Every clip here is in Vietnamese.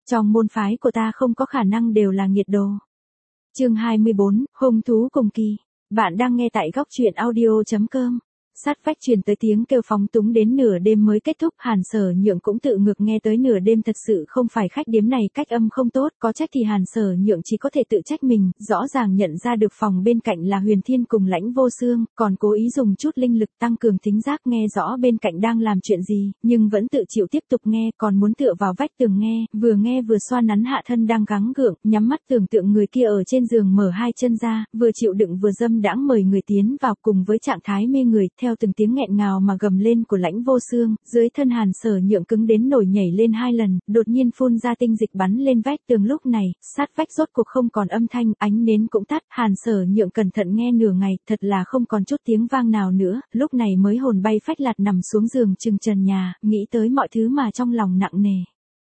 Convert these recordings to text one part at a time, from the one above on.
Trong môn phái của ta không có khả năng đều là nghiệt đồ. Chương 24, hung thú cùng kỳ. Bạn đang nghe tại góc truyện audio.com. Sát vách truyền tới tiếng kêu phóng túng đến nửa đêm mới kết thúc. Hàn Sở Nhượng cũng tự ngược nghe tới nửa đêm, thật sự không phải khách điếm này cách âm không tốt, có trách thì Hàn Sở Nhượng chỉ có thể tự trách mình, rõ ràng nhận ra được phòng bên cạnh là Huyền Thiên cùng Lãnh Vô Xương, còn cố ý dùng chút linh lực tăng cường thính giác nghe rõ bên cạnh đang làm chuyện gì, nhưng vẫn tự chịu tiếp tục nghe, còn muốn tựa vào vách tường nghe vừa xoa nắn hạ thân đang gắng gượng, nhắm mắt tưởng tượng người kia ở trên giường mở hai chân ra, vừa chịu đựng vừa dâm đãng mời người tiến vào, cùng với trạng thái mê người, theo từng tiếng nghẹn ngào mà gầm lên của Lãnh Vô Xương, dưới thân Hàn Sở Nhượng cứng đến nổi nhảy lên hai lần, đột nhiên phun ra tinh dịch bắn lên vách tường. Lúc này, sát vách rốt cuộc không còn âm thanh, ánh nến cũng tắt, Hàn Sở Nhượng cẩn thận nghe nửa ngày, thật là không còn chút tiếng vang nào nữa, lúc này mới hồn bay phách lạc nằm xuống giường chừng trần nhà, nghĩ tới mọi thứ mà trong lòng nặng nề.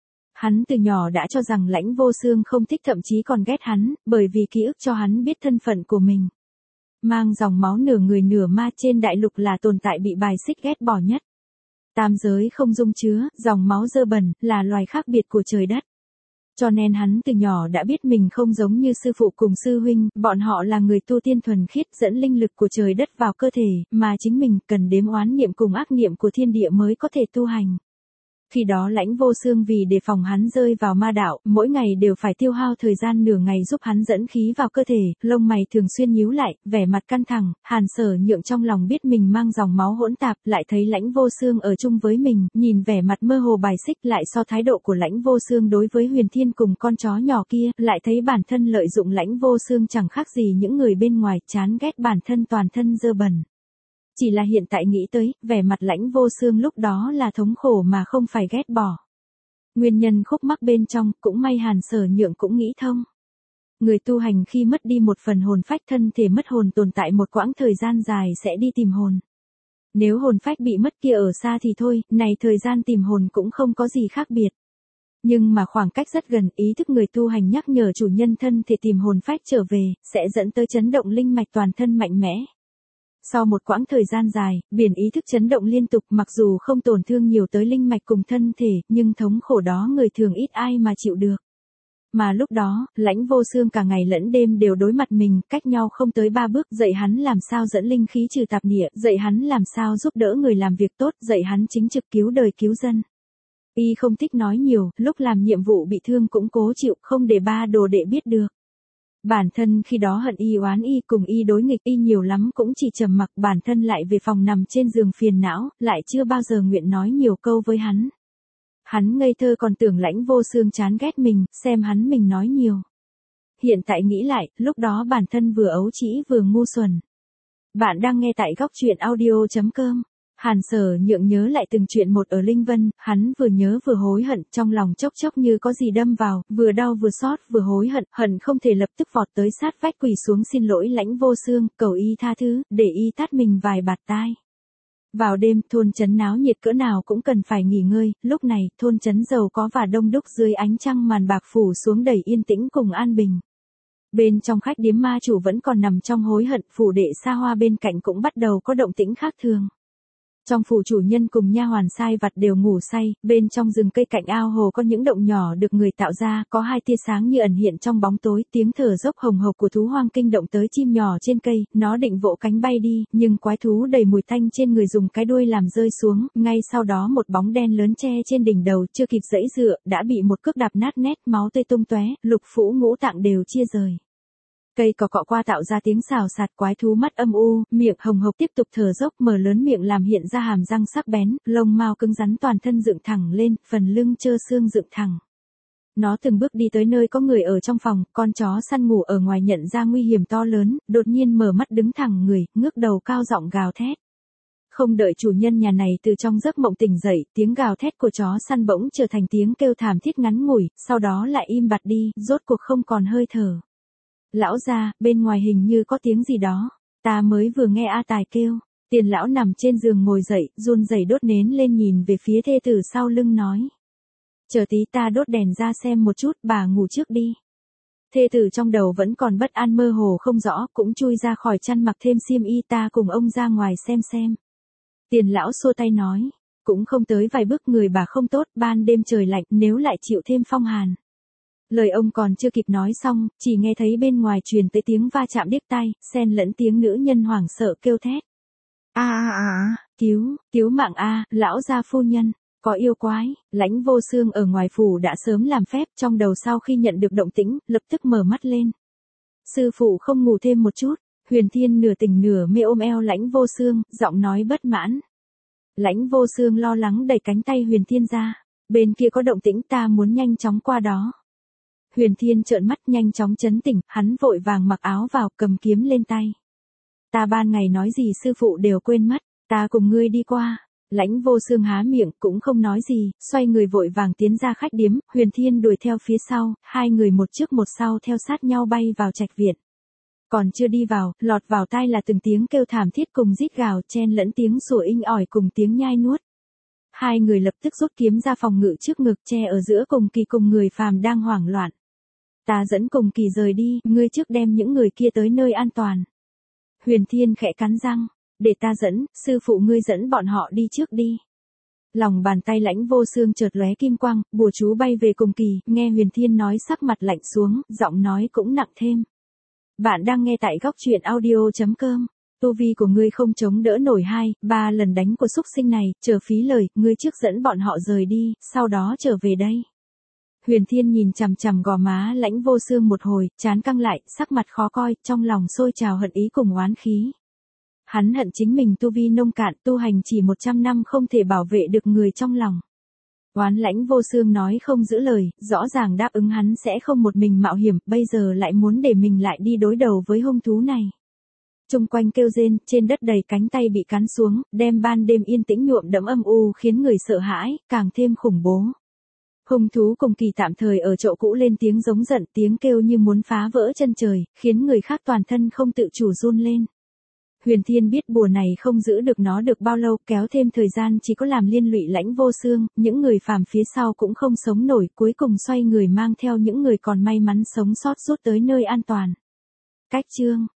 Hắn từ nhỏ đã cho rằng Lãnh Vô Xương không thích, thậm chí còn ghét hắn, bởi vì ký ức cho hắn biết thân phận của mình. Mang dòng máu nửa người nửa ma trên đại lục là tồn tại bị bài xích ghét bỏ nhất. Tam giới không dung chứa, dòng máu dơ bẩn, là loài khác biệt của trời đất. Cho nên hắn từ nhỏ đã biết mình không giống như sư phụ cùng sư huynh, bọn họ là người tu tiên thuần khiết dẫn linh lực của trời đất vào cơ thể, mà chính mình cần đếm oán niệm cùng ác niệm của thiên địa mới có thể tu hành. Khi đó Lãnh Vô Xương vì đề phòng hắn rơi vào ma đạo, mỗi ngày đều phải tiêu hao thời gian nửa ngày giúp hắn dẫn khí vào cơ thể, lông mày thường xuyên nhíu lại, vẻ mặt căng thẳng. Hàn Sở Nhượng trong lòng biết mình mang dòng máu hỗn tạp, lại thấy Lãnh Vô Xương ở chung với mình, nhìn vẻ mặt mơ hồ bài xích, lại so thái độ của Lãnh Vô Xương đối với Huyền Thiên cùng con chó nhỏ kia, lại thấy bản thân lợi dụng Lãnh Vô Xương chẳng khác gì những người bên ngoài, chán ghét bản thân toàn thân dơ bẩn. Chỉ là hiện tại nghĩ tới, vẻ mặt Lãnh Vô Xương lúc đó là thống khổ mà không phải ghét bỏ. Nguyên nhân khúc mắc bên trong, cũng may Hàn Sở Nhượng cũng nghĩ thông. Người tu hành khi mất đi một phần hồn phách, thân thể mất hồn tồn tại một quãng thời gian dài sẽ đi tìm hồn. Nếu hồn phách bị mất kia ở xa thì thôi, này thời gian tìm hồn cũng không có gì khác biệt. Nhưng mà khoảng cách rất gần, ý thức người tu hành nhắc nhở chủ nhân thân thể tìm hồn phách trở về, sẽ dẫn tới chấn động linh mạch toàn thân mạnh mẽ. Sau một quãng thời gian dài, biển ý thức chấn động liên tục, mặc dù không tổn thương nhiều tới linh mạch cùng thân thể, nhưng thống khổ đó người thường ít ai mà chịu được. Mà lúc đó, Lãnh Vô Xương cả ngày lẫn đêm đều đối mặt mình, cách nhau không tới 3 bước, dạy hắn làm sao dẫn linh khí trừ tạp niệm, dạy hắn làm sao giúp đỡ người làm việc tốt, dạy hắn chính trực cứu đời cứu dân. Y không thích nói nhiều, lúc làm nhiệm vụ bị thương cũng cố chịu, không để ba đồ đệ biết được. Bản thân khi đó hận y, oán y, cùng y đối nghịch, y nhiều lắm cũng chỉ trầm mặc, bản thân lại về phòng nằm trên giường phiền não, lại chưa bao giờ nguyện nói nhiều câu với hắn. Hắn ngây thơ còn tưởng Lãnh Vô Xương chán ghét mình, xem hắn mình nói nhiều. Hiện tại nghĩ lại, lúc đó bản thân vừa ấu trĩ vừa ngu xuẩn. Bạn đang nghe tại góc truyện audio.com. Hàn Sở Nhượng nhớ lại từng chuyện một ở Linh Vân, hắn vừa nhớ vừa hối hận, trong lòng chốc chốc như có gì đâm vào, vừa đau vừa xót vừa hối hận, hận không thể lập tức vọt tới sát vách quỳ xuống xin lỗi Lãnh Vô Xương, cầu y tha thứ, để y tát mình vài bạt tai. Vào đêm, thôn trấn náo nhiệt cỡ nào cũng cần phải nghỉ ngơi, lúc này, thôn trấn giàu có và đông đúc dưới ánh trăng màn bạc phủ xuống đầy yên tĩnh cùng an bình. Bên trong khách điếm ma chủ vẫn còn nằm trong hối hận, phủ đệ xa hoa bên cạnh cũng bắt đầu có động tĩnh khác thường. Trong phủ chủ nhân cùng nha hoàn sai vặt đều ngủ say, bên trong rừng cây cạnh ao hồ có những động nhỏ được người tạo ra, có hai tia sáng như ẩn hiện trong bóng tối, tiếng thở dốc hồng hộc của thú hoang kinh động tới chim nhỏ trên cây, nó định vỗ cánh bay đi, nhưng quái thú đầy mùi tanh trên người dùng cái đuôi làm rơi xuống, ngay sau đó một bóng đen lớn che trên đỉnh đầu, chưa kịp giãy dựa, đã bị một cước đạp nát nét, máu tươi tung tóe, lục phủ ngũ tạng đều chia rời. Cây cỏ cọ qua tạo ra tiếng xào xạc, quái thú mắt âm u, miệng hồng hộc tiếp tục thở dốc, mở lớn miệng làm hiện ra hàm răng sắc bén, lông mao cứng rắn toàn thân dựng thẳng lên, phần lưng trơ xương dựng thẳng. Nó từng bước đi tới nơi có người ở trong phòng, con chó săn ngủ ở ngoài nhận ra nguy hiểm to lớn, đột nhiên mở mắt đứng thẳng người, ngước đầu cao giọng gào thét. Không đợi chủ nhân nhà này từ trong giấc mộng tỉnh dậy, tiếng gào thét của chó săn bỗng trở thành tiếng kêu thảm thiết ngắn ngủi, sau đó lại im bặt đi, rốt cuộc không còn hơi thở. Lão gia, bên ngoài hình như có tiếng gì đó. Ta mới vừa nghe A Tài kêu. Tiền lão nằm trên giường ngồi dậy, run rẩy đốt nến lên nhìn về phía thê tử sau lưng nói. Chờ tí ta đốt đèn ra xem một chút, bà ngủ trước đi. Thê tử trong đầu vẫn còn bất an mơ hồ không rõ, cũng chui ra khỏi chăn mặc thêm xiêm y, ta cùng ông ra ngoài xem. Tiền lão xua tay nói. Cũng không tới vài bước, người bà không tốt, ban đêm trời lạnh, nếu lại chịu thêm phong hàn. Lời ông còn chưa kịp nói xong, chỉ nghe thấy bên ngoài truyền tới tiếng va chạm điếc tai, xen lẫn tiếng nữ nhân hoảng sợ kêu thét. Cứu mạng a, lão gia phu nhân, có yêu quái. Lãnh Vô Xương ở ngoài phủ đã sớm làm phép, trong đầu sau khi nhận được động tĩnh, lập tức mở mắt lên. Sư phụ không ngủ thêm một chút. Huyền Thiên nửa tỉnh nửa mê ôm eo Lãnh Vô Xương, giọng nói bất mãn. Lãnh Vô Xương lo lắng đẩy cánh tay Huyền Thiên ra. Bên kia có động tĩnh, ta muốn nhanh chóng qua đó. Huyền Thiên trợn mắt nhanh chóng chấn tỉnh, hắn vội vàng mặc áo vào, cầm kiếm lên tay. Ta ban ngày nói gì sư phụ đều quên mất, ta cùng ngươi đi qua. Lãnh Vô Xương há miệng cũng không nói gì, xoay người vội vàng tiến ra khách điếm, Huyền Thiên đuổi theo phía sau, hai người một trước một sau theo sát nhau bay vào trạch viện. Còn chưa đi vào, lọt vào tai là từng tiếng kêu thảm thiết cùng rít gào chen lẫn tiếng sủa inh ỏi cùng tiếng nhai nuốt. Hai người lập tức rút kiếm ra phòng ngự trước ngực che ở giữa Cùng Kỳ cùng người phàm đang hoảng loạn. Ta dẫn Cùng Kỳ rời đi, ngươi trước đem những người kia tới nơi an toàn. Huyền Thiên khẽ cắn răng, để ta dẫn, sư phụ ngươi dẫn bọn họ đi trước đi. Lòng bàn tay Lãnh Vô Xương chợt lóe kim quang, bùa chú bay về Cùng Kỳ, nghe Huyền Thiên nói sắc mặt lạnh xuống, giọng nói cũng nặng thêm. Bạn đang nghe tại góc truyện audio.com. Tu vi của ngươi không chống đỡ nổi 2-3 lần đánh của xúc sinh này, chờ phí lời, ngươi trước dẫn bọn họ rời đi, sau đó trở về đây. Huyền Thiên nhìn chằm chằm gò má Lãnh Vô Xương một hồi, trán căng lại, sắc mặt khó coi, trong lòng sôi trào hận ý cùng oán khí. Hắn hận chính mình tu vi nông cạn, tu hành chỉ 100 năm không thể bảo vệ được người trong lòng. Oán Lãnh Vô Xương nói không giữ lời, rõ ràng đáp ứng hắn sẽ không một mình mạo hiểm, bây giờ lại muốn để mình lại đi đối đầu với hung thú này. Trung quanh kêu rên, trên đất đầy cánh tay bị cắn xuống, đem ban đêm yên tĩnh nhuộm đẫm âm u khiến người sợ hãi, càng thêm khủng bố. Hung thú Cùng Kỳ tạm thời ở chỗ cũ lên tiếng giống giận, tiếng kêu như muốn phá vỡ chân trời, khiến người khác toàn thân không tự chủ run lên. Huyền Thiên biết bùa này không giữ được nó được bao lâu, kéo thêm thời gian chỉ có làm liên lụy Lãnh Vô Xương, những người phàm phía sau cũng không sống nổi, cuối cùng xoay người mang theo những người còn may mắn sống sót rút tới nơi an toàn. Cách chương